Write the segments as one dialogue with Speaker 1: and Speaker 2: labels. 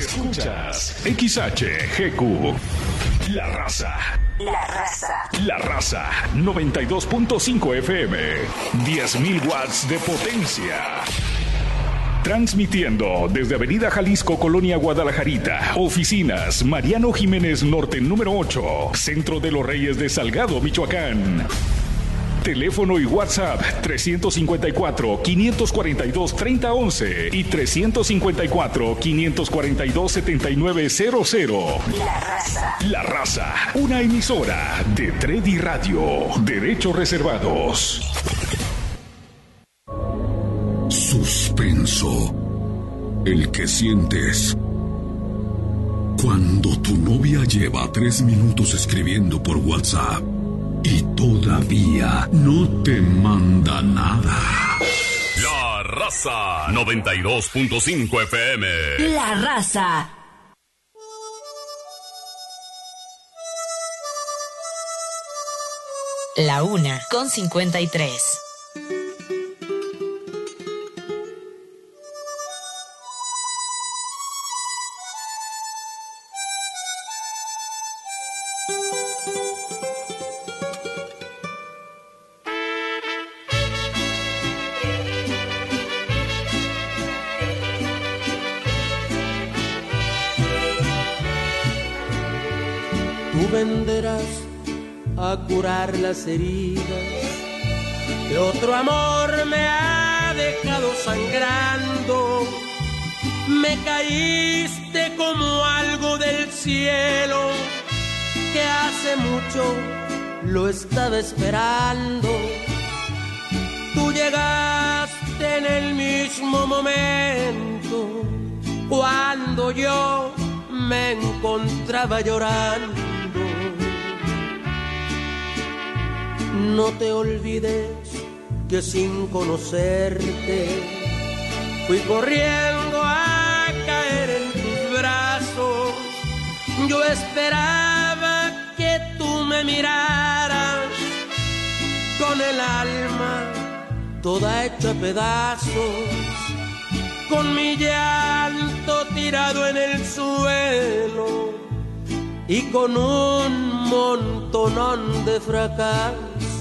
Speaker 1: Escuchas XHGQ. La Raza.
Speaker 2: La Raza.
Speaker 1: La Raza 92.5 FM. 10.000 watts de potencia. Transmitiendo desde Avenida Jalisco, Colonia Guadalajarita. Oficinas Mariano Jiménez Norte número 8. Centro de los Reyes de Salgado, Michoacán. Teléfono y WhatsApp 354-542-3011 y 354-542-7900.
Speaker 2: La Raza.
Speaker 1: La Raza, una emisora de Tredi Radio. Derechos reservados.
Speaker 3: Suspenso. El que sientes cuando tu novia lleva 3 minutos escribiendo por WhatsApp y todavía no te manda nada.
Speaker 4: La Raza 92.5 FM.
Speaker 2: La Raza.
Speaker 5: La 1:53.
Speaker 6: Venderás a curar las heridas que otro amor me ha dejado sangrando. Me caíste como algo del cielo que hace mucho lo estaba esperando. Tú llegaste en el mismo momento cuando yo me encontraba llorando. No te olvides que sin conocerte fui corriendo a caer en tus brazos. Yo esperaba que tú me miraras con el alma toda hecha a pedazos, con mi llanto tirado en el suelo y con un montonón de fracasos.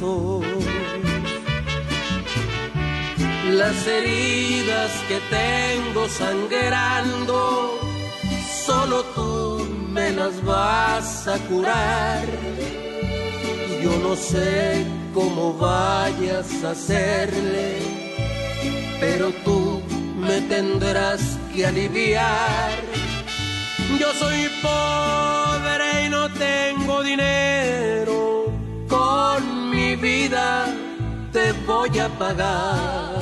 Speaker 6: Las heridas que tengo sangrando, solo tú me las vas a curar. Yo no sé cómo vayas a hacerle, pero tú me tendrás que aliviar. Yo soy pobre y no tengo dinero, con mi vida te voy a pagar.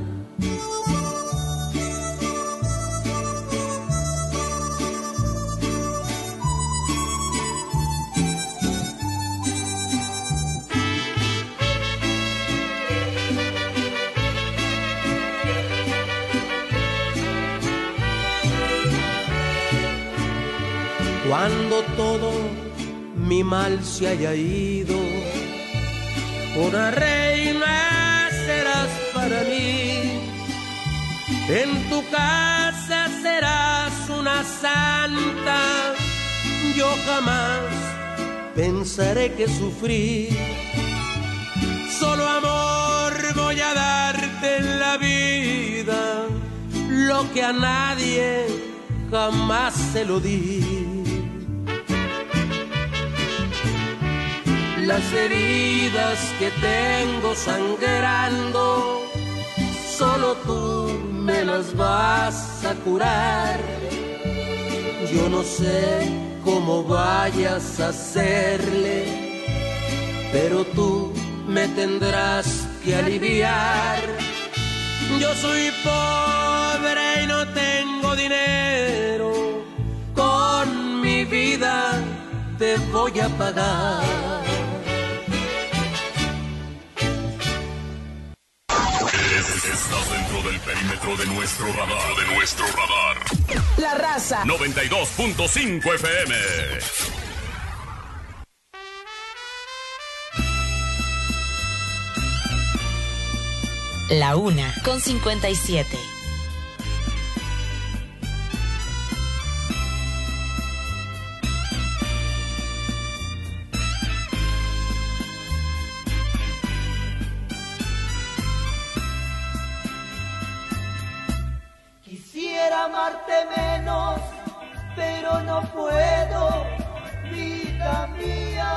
Speaker 6: Cuando todo mi mal se haya ido, una reina serás para mí. En tu casa serás una santa. Yo jamás pensaré que sufrí. Solo amor voy a darte en la vida, lo que a nadie jamás se lo di. Las heridas que tengo sangrando, solo tú me las vas a curar. Yo no sé cómo vayas a hacerle, pero tú me tendrás que aliviar. Yo soy pobre y no tengo dinero, con mi vida te voy a pagar.
Speaker 4: Estás dentro del perímetro de nuestro radar.
Speaker 2: La Raza
Speaker 4: 92.5 FM.
Speaker 5: La 1:57.
Speaker 6: amarte menos, pero no puedo, vida mía.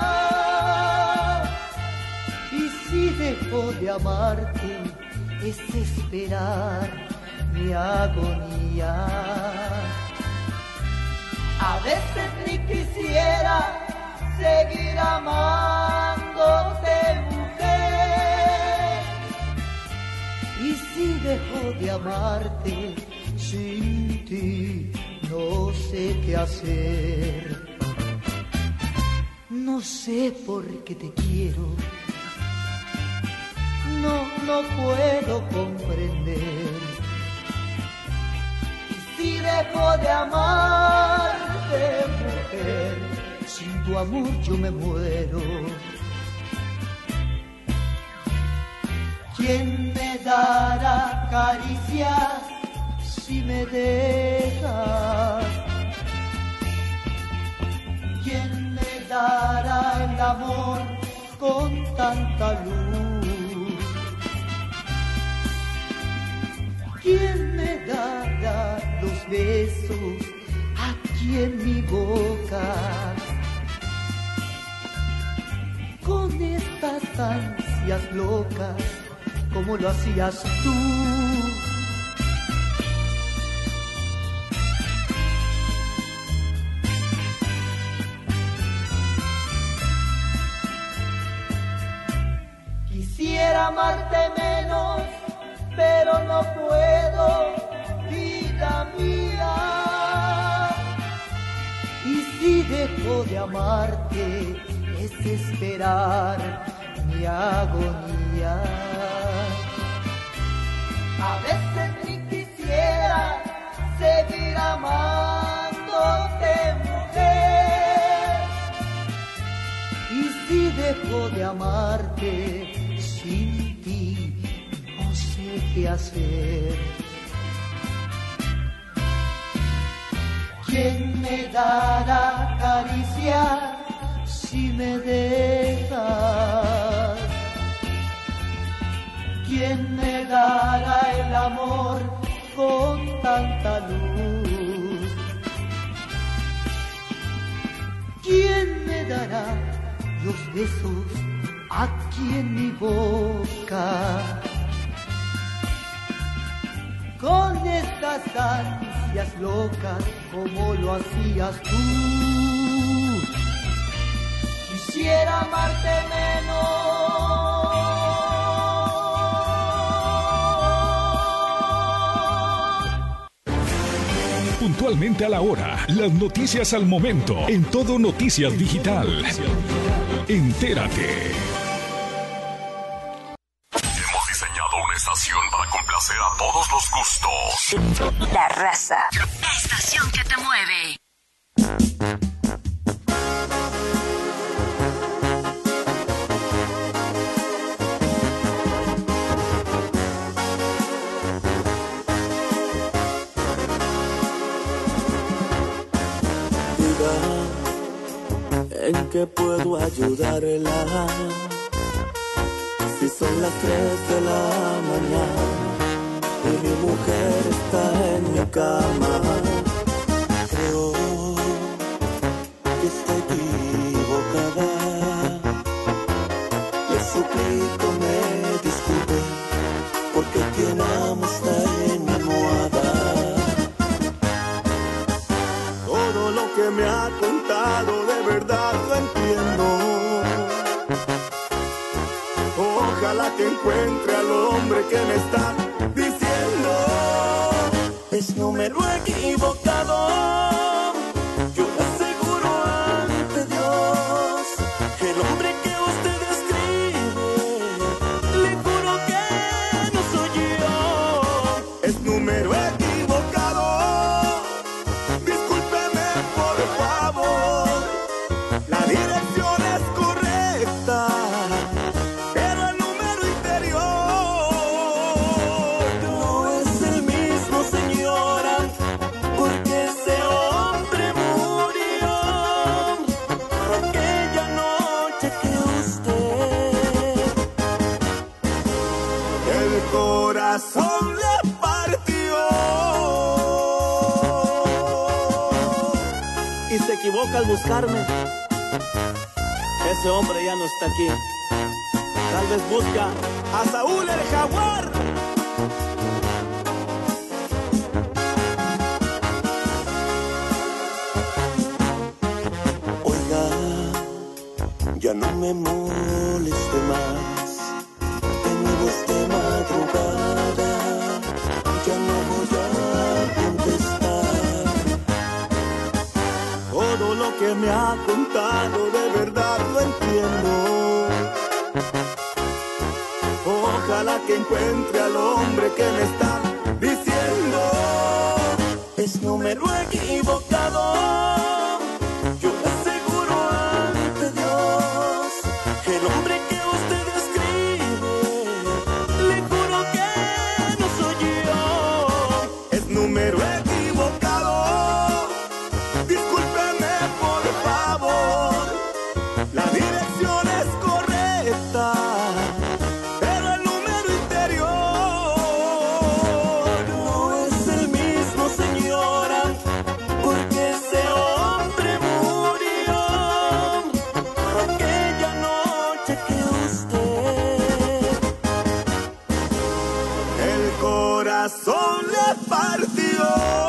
Speaker 6: Y si dejo de amarte, es esperar mi agonía. A veces ni quisiera seguir amándote, mujer. Y si dejo de amarte, sin ti no sé qué hacer. No sé por qué te quiero, no puedo comprender. Y si dejo de amarte, mujer, sin tu amor yo me muero. ¿Quién me dará caricias si me dejas? ¿Quién me dará el amor con tanta luz? ¿Quién me dará los besos aquí en mi boca? Con estas ansias locas, como lo hacías tú. Quisiera amarte menos, pero no puedo, vida mía. Y si dejo de amarte, es esperar mi agonía. A veces ni quisiera seguir amándote, mujer. Y si dejo de amarte, sin ti no sé qué hacer. ¿Quién me dará caricia si me dejas? ¿Quién me dará el amor con tanta luz? ¿Quién me dará los besos aquí en mi boca? Con estas ansias locas, como lo hacías tú. Quisiera amarte menos.
Speaker 1: Puntualmente a la hora, las noticias al momento, en Todo Noticias Digital. Entérate.
Speaker 4: Hemos diseñado una estación para complacer a todos los gustos.
Speaker 2: La Raza.
Speaker 5: La estación que te mueve.
Speaker 7: ¿En qué puedo ayudarla? Si son las 3 de la mañana y mi mujer está en mi cama, creo que está equivocada. Le suplico me disculpe, porque quien amo está en mi almohada. Todo lo que me ha contado de verdad lo entiendo. Ojalá que encuentre al hombre que me está diciendo. Es número equivocado. Yo le aseguro ante Dios, el hombre que usted describe, le juro que no soy yo. Es número equivocado. Discúlpeme por favor. La dirección es correcta, pero el número interior no es el mismo, señora, porque ese y se equivoca al buscarme. Ese hombre ya no está aquí. Tal vez busca a Saúl el Jaguar. Oiga, ya no me moleste más. De nuevo es de madrugada, ya no voy a contestar. Todo lo que me ha contado de verdad lo entiendo. Ojalá que encuentre al hombre que me está diciendo. Es número equivocado. Yo le aseguro ante Dios, el hombre que usted describe, le juro que no soy yo. Es número equivocado. Discúlpeme por favor. La dirección es correcta, pero el número interior no es el mismo, señora, porque ese hombre murió aquella noche que usted el corazón le partió.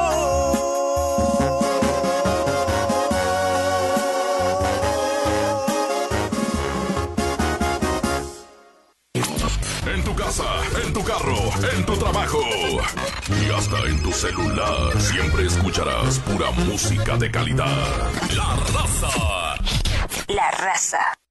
Speaker 4: En tu casa, en tu carro, en tu trabajo y hasta en tu celular, siempre escucharás pura música de calidad. La Raza.
Speaker 2: La Raza.